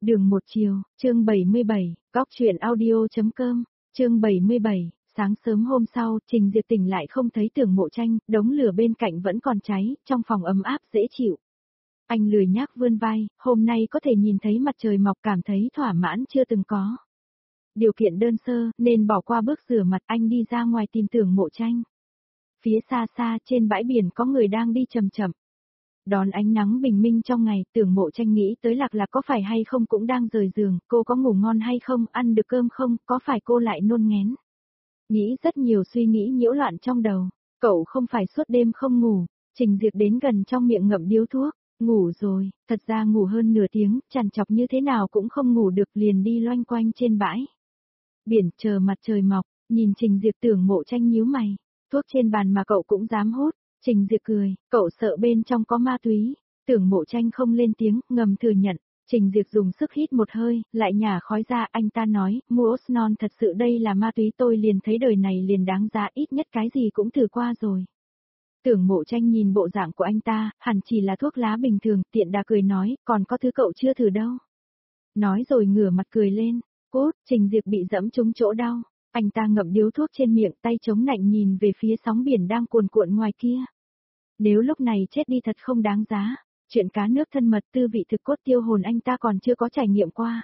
Đường một chiều, chương 77, góc truyện audio.com, chương 77, sáng sớm hôm sau, Trình Diệp tỉnh lại không thấy Tưởng Mộ Tranh, đống lửa bên cạnh vẫn còn cháy, trong phòng ấm áp dễ chịu. Anh lười nhác vươn vai, hôm nay có thể nhìn thấy mặt trời mọc cảm thấy thỏa mãn chưa từng có. Điều kiện đơn sơ, nên bỏ qua bước rửa mặt, anh đi ra ngoài tìm Tưởng Mộ Tranh. Phía xa xa trên bãi biển có người đang đi chậm chậm. Đón ánh nắng bình minh trong ngày, Tưởng Mộ Tranh nghĩ tới Lạc Lạc có phải hay không cũng đang rời giường, cô có ngủ ngon hay không, ăn được cơm không, có phải cô lại nôn ngén. Nghĩ rất nhiều suy nghĩ nhiễu loạn trong đầu, cậu không phải suốt đêm không ngủ, Trình Diệp đến gần trong miệng ngậm điếu thuốc, ngủ rồi, thật ra ngủ hơn nửa tiếng, trằn trọc như thế nào cũng không ngủ được liền đi loanh quanh trên bãi. Biển chờ mặt trời mọc, nhìn Trình Diệp Tưởng Mộ Tranh nhíu mày, thuốc trên bàn mà cậu cũng dám hút. Trình Diệp cười, cậu sợ bên trong có ma túy. Tưởng Mộ Tranh không lên tiếng, ngầm thừa nhận. Trình Diệp dùng sức hít một hơi, lại nhả khói ra, anh ta nói, mua Osnon thật sự đây là ma túy, tôi liền thấy đời này liền đáng giá, ít nhất cái gì cũng thử qua rồi. Tưởng Mộ Tranh nhìn bộ dạng của anh ta, hẳn chỉ là thuốc lá bình thường, tiện đà cười nói, còn có thứ cậu chưa thử đâu. Nói rồi ngửa mặt cười lên, cút, Trình Diệp bị dẫm trúng chỗ đau. Anh ta ngậm điếu thuốc trên miệng, tay chống nạnh nhìn về phía sóng biển đang cuồn cuộn ngoài kia. Nếu lúc này chết đi thật không đáng giá, chuyện cá nước thân mật tư vị thực cốt tiêu hồn anh ta còn chưa có trải nghiệm qua.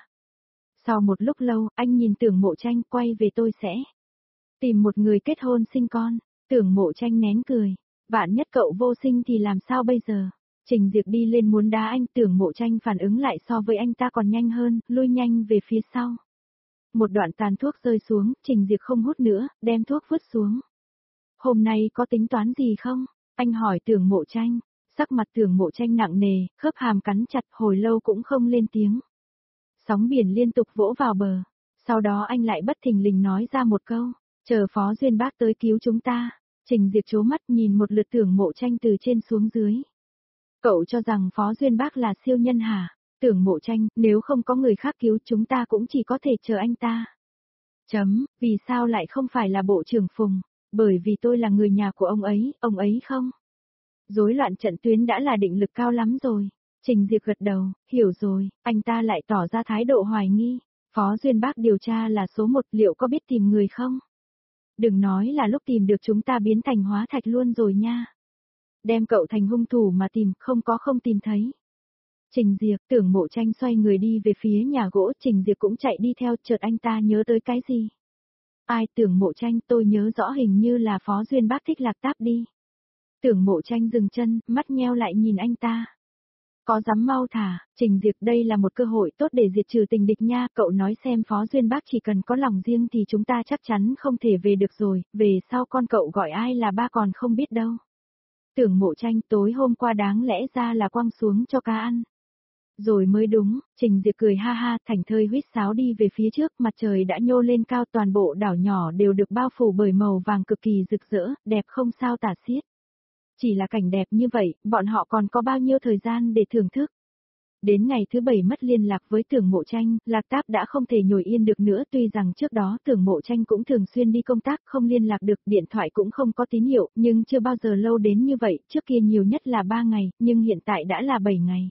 Sau một lúc lâu, anh nhìn Tưởng Mộ Tranh, quay về tôi sẽ tìm một người kết hôn sinh con. Tưởng Mộ Tranh nén cười, vạn nhất cậu vô sinh thì làm sao bây giờ? Trình Diệp đi lên muốn đá anh, Tưởng Mộ Tranh phản ứng lại so với anh ta còn nhanh hơn, lui nhanh về phía sau. Một đoạn tàn thuốc rơi xuống, Trình Diệp không hút nữa, đem thuốc vứt xuống. Hôm nay có tính toán gì không? Anh hỏi Tưởng Mộ Tranh, sắc mặt Tưởng Mộ Tranh nặng nề, khớp hàm cắn chặt hồi lâu cũng không lên tiếng. Sóng biển liên tục vỗ vào bờ, sau đó anh lại bất thình lình nói ra một câu, chờ Phó Duyên Bác tới cứu chúng ta. Trình Diệp trố mắt nhìn một lượt Tưởng Mộ Tranh từ trên xuống dưới. Cậu cho rằng Phó Duyên Bác là siêu nhân hả? Tưởng Mộ Tranh, nếu không có người khác cứu chúng ta cũng chỉ có thể chờ anh ta. Vì sao lại không phải là Bộ trưởng Phùng? Bởi vì tôi là người nhà của ông ấy không? Rối loạn trận tuyến đã là định lực cao lắm rồi. Trình Diệp gật đầu, hiểu rồi, anh ta lại tỏ ra thái độ hoài nghi. Phó Duyên Bác điều tra là số 1, liệu có biết tìm người không? Đừng nói là lúc tìm được chúng ta biến thành hóa thạch luôn rồi nha. Đem cậu thành hung thủ mà tìm, không tìm thấy. Trình Diệp, Tưởng Mộ Tranh xoay người đi về phía nhà gỗ, Trình Diệp cũng chạy đi theo, chợt anh ta nhớ tới cái gì? Ai? Tưởng Mộ Tranh, tôi nhớ rõ hình như là Phó Duyên Bác thích Lạc Táp đi. Tưởng Mộ Tranh dừng chân, mắt nheo lại nhìn anh ta. Có dám mau thả, Trình Diệp, đây là một cơ hội tốt để diệt trừ tình địch nha, cậu nói xem Phó Duyên Bác chỉ cần có lòng riêng thì chúng ta chắc chắn không thể về được rồi, về sau con cậu gọi ai là ba còn không biết đâu. Tưởng Mộ Tranh, tối hôm qua đáng lẽ ra là quăng xuống cho cá ăn. Rồi mới đúng, Trình Diệp cười ha ha, thành thơi huýt sáo đi về phía trước, mặt trời đã nhô lên cao, toàn bộ đảo nhỏ đều được bao phủ bởi màu vàng cực kỳ rực rỡ, đẹp không sao tả xiết. Chỉ là cảnh đẹp như vậy, bọn họ còn có bao nhiêu thời gian để thưởng thức. Đến ngày thứ 7 mất liên lạc với Tưởng Mộ Tranh, Lạc Táp đã không thể nhồi yên được nữa, tuy rằng trước đó Tưởng Mộ Tranh cũng thường xuyên đi công tác, không liên lạc được, điện thoại cũng không có tín hiệu, nhưng chưa bao giờ lâu đến như vậy, trước kia nhiều nhất là 3 ngày, nhưng hiện tại đã là 7 ngày.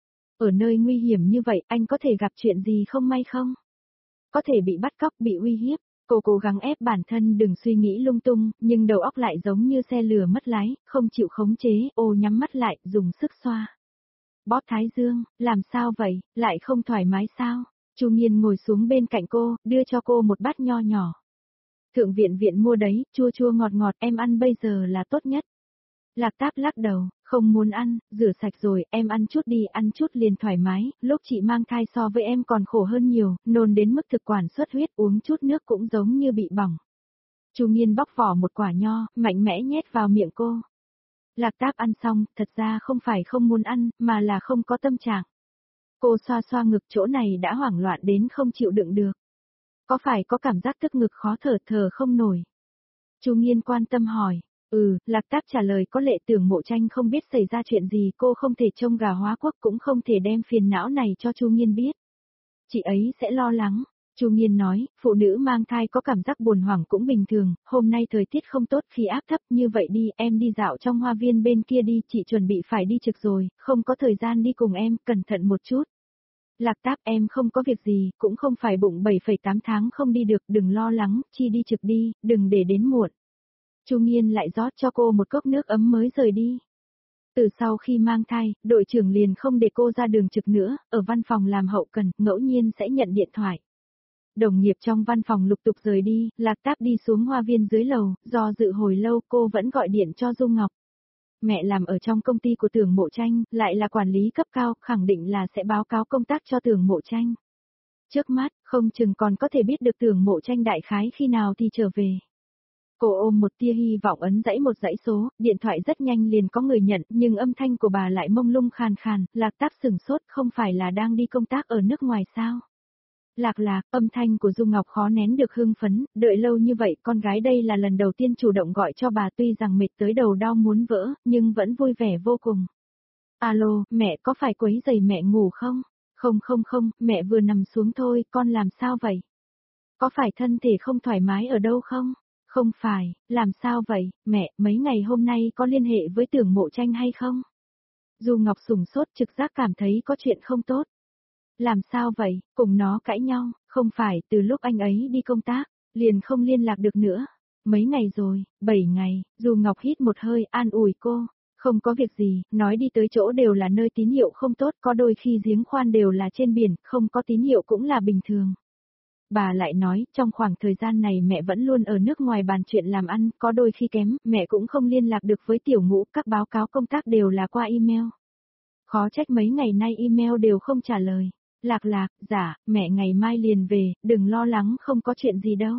Ở nơi nguy hiểm như vậy, anh có thể gặp chuyện gì không may không? Có thể bị bắt cóc, bị uy hiếp. Cô cố gắng ép bản thân đừng suy nghĩ lung tung, nhưng đầu óc lại giống như xe lửa mất lái, không chịu khống chế, nhắm mắt lại, dùng sức xoa. Bóp thái dương, làm sao vậy, lại không thoải mái sao? Chu Nghiên ngồi xuống bên cạnh cô, đưa cho cô một bát nho nhỏ. Thượng viện mua đấy, chua chua ngọt ngọt, em ăn bây giờ là tốt nhất. Lạc Táp lắc đầu, không muốn ăn, rửa sạch rồi, em ăn chút đi, ăn chút liền thoải mái, lúc chị mang thai so với em còn khổ hơn nhiều, nôn đến mức thực quản xuất huyết, uống chút nước cũng giống như bị bỏng. Chu Nghiên bóc vỏ một quả nho, mạnh mẽ nhét vào miệng cô. Lạc Táp ăn xong, thật ra không phải không muốn ăn, mà là không có tâm trạng. Cô xoa xoa ngực, chỗ này đã hoảng loạn đến không chịu đựng được. Có phải có cảm giác tức ngực khó thở không nổi? Chu Nghiên quan tâm hỏi. Lạc Táp trả lời, có lệ. Tưởng Mộ Tranh không biết xảy ra chuyện gì, cô không thể trông gà hóa quốc, cũng không thể đem phiền não này cho Chu Nghiên biết. Chị ấy sẽ lo lắng. Chu Nghiên nói, phụ nữ mang thai có cảm giác buồn hoảng cũng bình thường, hôm nay thời tiết không tốt, khí áp thấp, như vậy đi, em đi dạo trong hoa viên bên kia đi, chị chuẩn bị phải đi trực rồi, không có thời gian đi cùng em, cẩn thận một chút. Lạc Táp em không có việc gì, cũng không phải bụng 7,8 tháng không đi được, đừng lo lắng, chi đi trực đi, đừng để đến muộn. Chu Nghiên lại rót cho cô một cốc nước ấm mới rời đi. Từ sau khi mang thai, đội trưởng liền không để cô ra đường trực nữa, ở văn phòng làm hậu cần, ngẫu nhiên sẽ nhận điện thoại. Đồng nghiệp trong văn phòng lục tục rời đi, Lạc Táp đi xuống hoa viên dưới lầu, do dự hồi lâu cô vẫn gọi điện cho Du Ngọc. Mẹ làm ở trong công ty của Tưởng Mộ Tranh, lại là quản lý cấp cao, khẳng định là sẽ báo cáo công tác cho Tưởng Mộ Tranh. Trước mắt, không chừng còn có thể biết được Tưởng Mộ Tranh đại khái khi nào thì trở về. Cô ôm một tia hy vọng ấn dãy một dãy số, điện thoại rất nhanh liền có người nhận, nhưng âm thanh của bà lại mông lung khàn khàn, Lạc Táp sửng sốt, không phải là đang đi công tác ở nước ngoài sao? Lạc, âm thanh của Dung Ngọc khó nén được hưng phấn, đợi lâu như vậy, con gái đây là lần đầu tiên chủ động gọi cho bà, tuy rằng mệt tới đầu đau muốn vỡ, nhưng vẫn vui vẻ vô cùng. Alo, mẹ có phải quấy rầy mẹ ngủ không? Không, mẹ vừa nằm xuống thôi, con làm sao vậy? Có phải thân thể không thoải mái ở đâu không? Không phải, làm sao vậy, mẹ, mấy ngày hôm nay có liên hệ với Tưởng Mộ Tranh hay không? Du Ngọc sửng sốt, trực giác cảm thấy có chuyện không tốt. Làm sao vậy, cùng nó cãi nhau, không phải, từ lúc anh ấy đi công tác, liền không liên lạc được nữa. Mấy ngày rồi, 7 ngày, Du Ngọc hít một hơi an ủi cô. Không có việc gì, nói đi tới chỗ đều là nơi tín hiệu không tốt, có đôi khi giếng khoan đều là trên biển, không có tín hiệu cũng là bình thường. Bà lại nói, trong khoảng thời gian này mẹ vẫn luôn ở nước ngoài bàn chuyện làm ăn, có đôi khi kém, mẹ cũng không liên lạc được với Tiểu Ngũ, các báo cáo công tác đều là qua email. Khó trách mấy ngày nay email đều không trả lời. Lạc, dạ, mẹ ngày mai liền về, đừng lo lắng, không có chuyện gì đâu.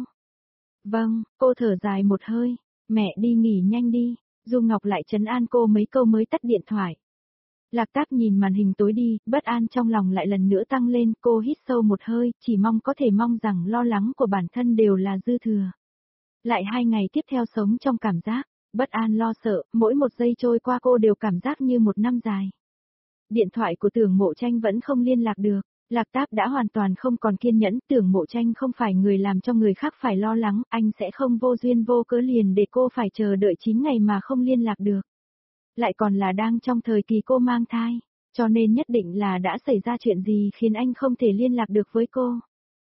Vâng, cô thở dài một hơi, mẹ đi nghỉ nhanh đi, Du Ngọc lại trấn an cô mấy câu mới tắt điện thoại. Lạc Táp nhìn màn hình tối đi, bất an trong lòng lại lần nữa tăng lên, cô hít sâu một hơi, chỉ có thể mong rằng lo lắng của bản thân đều là dư thừa. Lại 2 ngày tiếp theo sống trong cảm giác, bất an lo sợ, mỗi một giây trôi qua cô đều cảm giác như một năm dài. Điện thoại của Tưởng Mộ Tranh vẫn không liên lạc được, Lạc Táp đã hoàn toàn không còn kiên nhẫn, Tưởng Mộ Tranh không phải người làm cho người khác phải lo lắng, anh sẽ không vô duyên vô cớ liền để cô phải chờ đợi 9 ngày mà không liên lạc được. Lại còn là đang trong thời kỳ cô mang thai, cho nên nhất định là đã xảy ra chuyện gì khiến anh không thể liên lạc được với cô.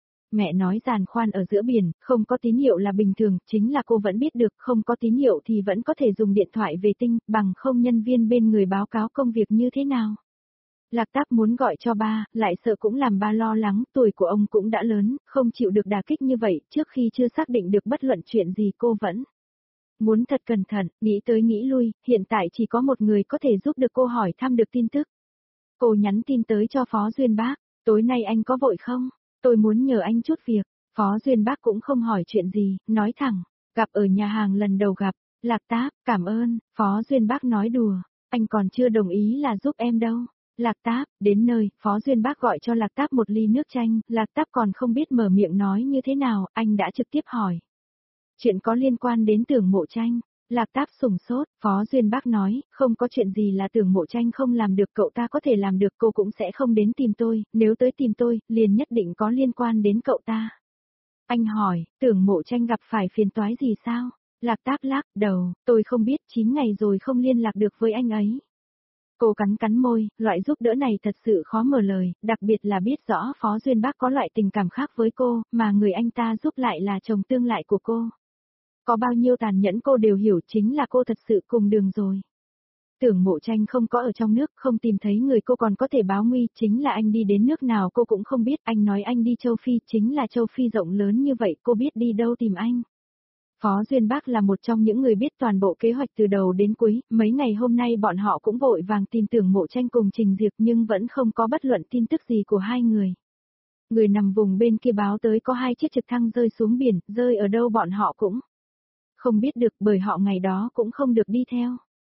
Mẹ nói giàn khoan ở giữa biển, không có tín hiệu là bình thường, chính là cô vẫn biết được, không có tín hiệu thì vẫn có thể dùng điện thoại vệ tinh, bằng không nhân viên bên người báo cáo công việc như thế nào. Lạc Táp muốn gọi cho ba, lại sợ cũng làm ba lo lắng, tuổi của ông cũng đã lớn, không chịu được đả kích như vậy, trước khi chưa xác định được bất luận chuyện gì cô vẫn muốn thật cẩn thận, nghĩ tới nghĩ lui, hiện tại chỉ có một người có thể giúp được cô hỏi thăm được tin tức. Cô nhắn tin tới cho Phó Duyên Bác, tối nay anh có vội không? Tôi muốn nhờ anh chút việc. Phó Duyên Bác cũng không hỏi chuyện gì, nói thẳng, gặp ở nhà hàng lần đầu gặp, Lạc Táp, cảm ơn, Phó Duyên Bác nói đùa, anh còn chưa đồng ý là giúp em đâu. Lạc Táp, đến nơi, Phó Duyên Bác gọi cho Lạc Táp một ly nước chanh, Lạc Táp còn không biết mở miệng nói như thế nào, anh đã trực tiếp hỏi. Chuyện có liên quan đến Tưởng Mộ Tranh. Lạc Táp sửng sốt, Phó Duyên Bác nói, không có chuyện gì là Tưởng Mộ Tranh không làm được, cậu ta có thể làm được, cô cũng sẽ không đến tìm tôi, nếu tới tìm tôi, liền nhất định có liên quan đến cậu ta. Anh hỏi, Tưởng Mộ Tranh gặp phải phiền toái gì sao? Lạc Táp lắc đầu, tôi không biết, 9 ngày rồi không liên lạc được với anh ấy. Cô cắn môi, loại giúp đỡ này thật sự khó mở lời, đặc biệt là biết rõ Phó Duyên Bác có loại tình cảm khác với cô, mà người anh ta giúp lại là chồng tương lai của cô. Có bao nhiêu tàn nhẫn cô đều hiểu, chính là cô thật sự cùng đường rồi. Tưởng Mộ Tranh không có ở trong nước, không tìm thấy người cô còn có thể báo nguy, chính là anh đi đến nước nào cô cũng không biết, anh nói anh đi châu Phi, chính là châu Phi rộng lớn như vậy, cô biết đi đâu tìm anh. Phó Duyên Bác là một trong những người biết toàn bộ kế hoạch từ đầu đến cuối, mấy ngày hôm nay bọn họ cũng vội vàng tìm Tưởng Mộ Tranh cùng Trình Diệp nhưng vẫn không có bất luận tin tức gì của hai người. Người nằm vùng bên kia báo tới có 2 chiếc trực thăng rơi xuống biển, rơi ở đâu bọn họ cũng không biết được, bởi họ ngày đó cũng không được đi theo.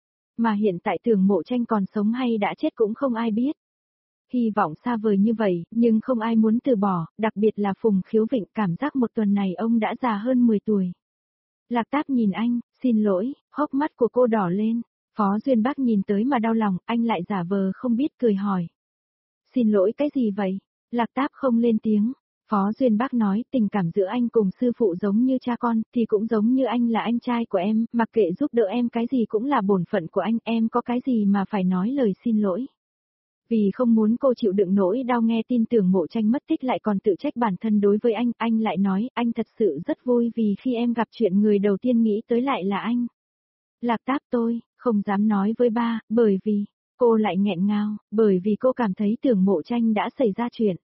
Mà hiện tại Tưởng Mộ Tranh còn sống hay đã chết cũng không ai biết. Hy vọng xa vời như vậy, nhưng không ai muốn từ bỏ, đặc biệt là Phùng Khiếu Vịnh, cảm giác một tuần này ông đã già hơn 10 tuổi. Lạc Táp nhìn anh, xin lỗi, hốc mắt của cô đỏ lên. Phó Duyên Bác nhìn tới mà đau lòng, anh lại giả vờ không biết cười hỏi. Xin lỗi cái gì vậy? Lạc Táp không lên tiếng. Phó Duyên Bác nói, tình cảm giữa anh cùng sư phụ giống như cha con, thì cũng giống như anh là anh trai của em, mặc kệ giúp đỡ em cái gì cũng là bổn phận của anh, em có cái gì mà phải nói lời xin lỗi. Vì không muốn cô chịu đựng nỗi đau nghe tin tưởng Mộ Tranh mất tích lại còn tự trách bản thân đối với anh lại nói anh thật sự rất vui vì khi em gặp chuyện người đầu tiên nghĩ tới lại là anh. Lạc Táp tôi, không dám nói với ba, bởi vì, cô lại nghẹn ngào, bởi vì cô cảm thấy tưởng Mộ Tranh đã xảy ra chuyện.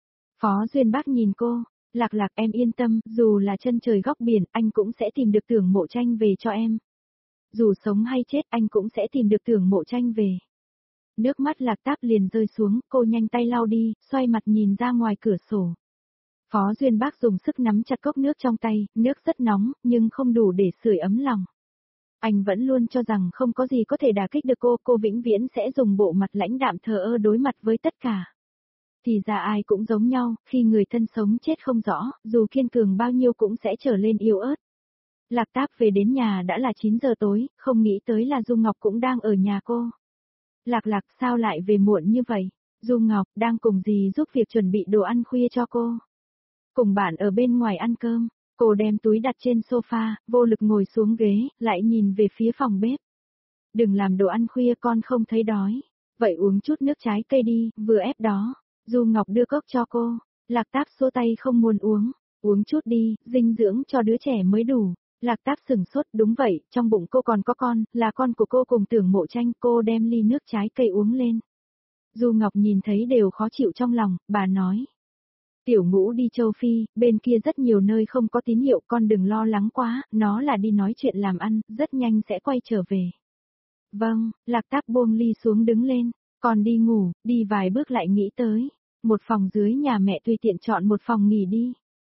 Phó Duyên Bác nhìn cô, Lạc Lạc em yên tâm, dù là chân trời góc biển, anh cũng sẽ tìm được tưởng Mộ Tranh về cho em. Dù sống hay chết anh cũng sẽ tìm được tưởng Mộ Tranh về. Nước mắt Lạc Táp liền rơi xuống, cô nhanh tay lau đi, xoay mặt nhìn ra ngoài cửa sổ. Phó Duyên Bác dùng sức nắm chặt cốc nước trong tay, nước rất nóng, nhưng không đủ để sưởi ấm lòng. Anh vẫn luôn cho rằng không có gì có thể đả kích được cô vĩnh viễn sẽ dùng bộ mặt lãnh đạm thờ ơ đối mặt với tất cả. Thì ra ai cũng giống nhau, khi người thân sống chết không rõ, dù kiên cường bao nhiêu cũng sẽ trở lên yếu ớt. Lạc Táp về đến nhà đã là 9 giờ tối, không nghĩ tới là Du Ngọc cũng đang ở nhà cô. Lạc Lạc sao lại về muộn như vậy? Du Ngọc đang cùng dì giúp việc chuẩn bị đồ ăn khuya cho cô. Cùng bạn ở bên ngoài ăn cơm, cô đem túi đặt trên sofa, vô lực ngồi xuống ghế, lại nhìn về phía phòng bếp. Đừng làm đồ ăn khuya con không thấy đói. Vậy uống chút nước trái cây đi, vừa ép đó. Du Ngọc đưa cốc cho cô. Lạc Táp xua tay không muốn uống. Uống chút đi, dinh dưỡng cho đứa trẻ mới đủ. Lạc Táp sửng sốt, đúng vậy, trong bụng cô còn có con, là con của cô cùng tưởng Mộ Tranh, cô đem ly nước trái cây uống lên. Du Ngọc nhìn thấy đều khó chịu trong lòng, bà nói. Tiểu Ngũ đi châu Phi, bên kia rất nhiều nơi không có tín hiệu, con đừng lo lắng quá, nó là đi nói chuyện làm ăn, rất nhanh sẽ quay trở về. Vâng, Lạc Táp buông ly xuống đứng lên, còn đi ngủ, đi vài bước lại nghĩ tới. Một phòng dưới nhà mẹ tùy tiện chọn một phòng nghỉ đi.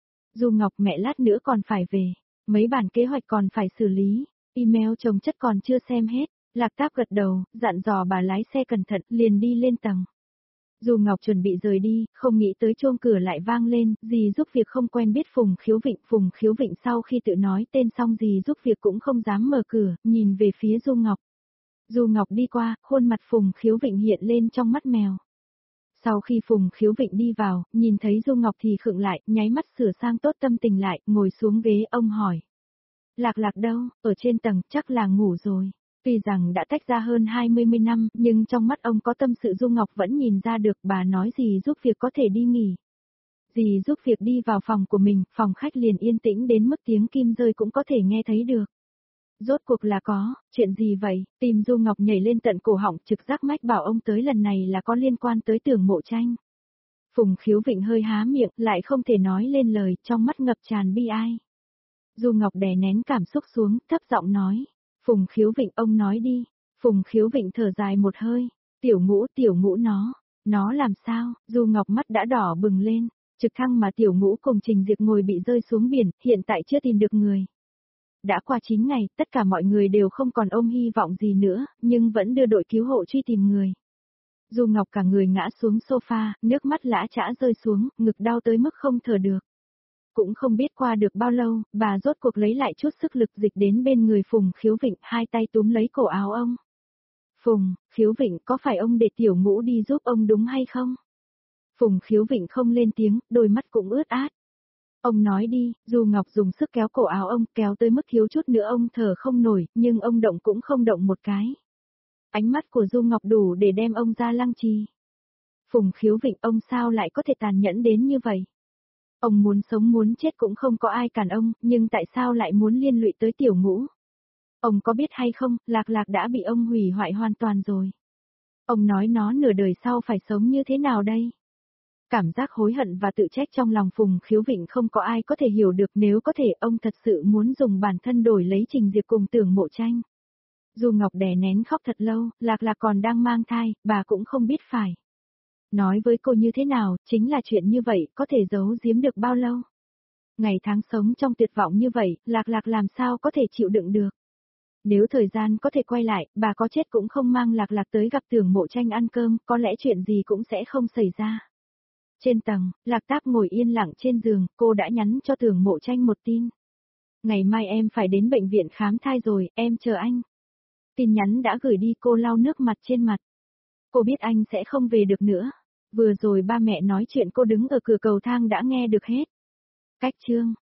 Du Ngọc mẹ lát nữa còn phải về. Mấy bản kế hoạch còn phải xử lý, email chồng chất còn chưa xem hết, Lạc Táp gật đầu, dặn dò bà lái xe cẩn thận, liền đi lên tầng. Du Ngọc chuẩn bị rời đi, không nghĩ tới chuông cửa lại vang lên, dì giúp việc không quen biết Phùng Khiếu Vịnh sau khi tự nói tên xong dì giúp việc cũng không dám mở cửa, nhìn về phía Du Ngọc. Du Ngọc đi qua, khuôn mặt Phùng Khiếu Vịnh hiện lên trong mắt mèo. Sau khi Phùng Khiếu Vịnh đi vào, nhìn thấy Du Ngọc thì khựng lại, nháy mắt sửa sang tốt tâm tình lại, ngồi xuống ghế ông hỏi. Lạc Lạc đâu, ở trên tầng, chắc là ngủ rồi. Tuy rằng đã tách ra hơn 20 năm, nhưng trong mắt ông có tâm sự Du Ngọc vẫn nhìn ra được, bà nói gì giúp việc có thể đi nghỉ. Dì giúp việc đi vào phòng của mình, phòng khách liền yên tĩnh đến mức tiếng kim rơi cũng có thể nghe thấy được. Rốt cuộc là có, chuyện gì vậy, tim Du Ngọc nhảy lên tận cổ họng, trực giác mách bảo ông tới lần này là có liên quan tới tưởng Mộ Tranh. Phùng Khiếu Vịnh hơi há miệng, lại không thể nói lên lời, trong mắt ngập tràn bi ai. Du Ngọc đè nén cảm xúc xuống, thấp giọng nói. Phùng Khiếu Vịnh ông nói đi. Phùng Khiếu Vịnh thở dài một hơi. Tiểu Ngũ nó làm sao? Du Ngọc mắt đã đỏ bừng lên. Trực thăng mà Tiểu Ngũ cùng Trình Diệp ngồi bị rơi xuống biển, hiện tại chưa tìm được người. Đã qua 9 ngày, tất cả mọi người đều không còn ôm hy vọng gì nữa, nhưng vẫn đưa đội cứu hộ truy tìm người. Du Ngọc cả người ngã xuống sofa, nước mắt lã chã rơi xuống, ngực đau tới mức không thở được. Cũng không biết qua được bao lâu, bà rốt cuộc lấy lại chút sức lực dịch đến bên người Phùng Khiếu Vịnh, hai tay túm lấy cổ áo ông. Phùng, Khiếu Vịnh có phải ông để Tiểu Ngũ đi giúp ông đúng hay không? Phùng Khiếu Vịnh không lên tiếng, đôi mắt cũng ướt át. Ông nói đi, Du Ngọc dùng sức kéo cổ áo ông, kéo tới mức thiếu chút nữa ông thở không nổi, nhưng ông động cũng không động một cái. Ánh mắt của Du Ngọc đủ để đem ông ra lăng trì. Phùng Khiếu Vịnh ông sao lại có thể tàn nhẫn đến như vậy? Ông muốn sống muốn chết cũng không có ai cản ông, nhưng tại sao lại muốn liên lụy tới Tiểu Ngũ? Ông có biết hay không, Lạc Lạc đã bị ông hủy hoại hoàn toàn rồi. Ông nói nó nửa đời sau phải sống như thế nào đây? Cảm giác hối hận và tự trách trong lòng Phùng Khiếu Vịnh không có ai có thể hiểu được, nếu có thể ông thật sự muốn dùng bản thân đổi lấy Trình Diệp cùng tưởng Mộ Tranh. Du Ngọc đè nén khóc thật lâu, Lạc Lạc còn đang mang thai, bà cũng không biết phải nói với cô như thế nào, chính là chuyện như vậy, có thể giấu giếm được bao lâu. Ngày tháng sống trong tuyệt vọng như vậy, Lạc Lạc làm sao có thể chịu đựng được. Nếu thời gian có thể quay lại, bà có chết cũng không mang Lạc Lạc tới gặp tưởng Mộ Tranh ăn cơm, có lẽ chuyện gì cũng sẽ không xảy ra. Trên tầng, Lạc Táp ngồi yên lặng trên giường, cô đã nhắn cho tưởng Mộ Tranh một tin. Ngày mai em phải đến bệnh viện khám thai rồi, em chờ anh. Tin nhắn đã gửi đi, cô lau nước mặt trên mặt. Cô biết anh sẽ không về được nữa. Vừa rồi ba mẹ nói chuyện cô đứng ở cửa cầu thang đã nghe được hết. Cách chương.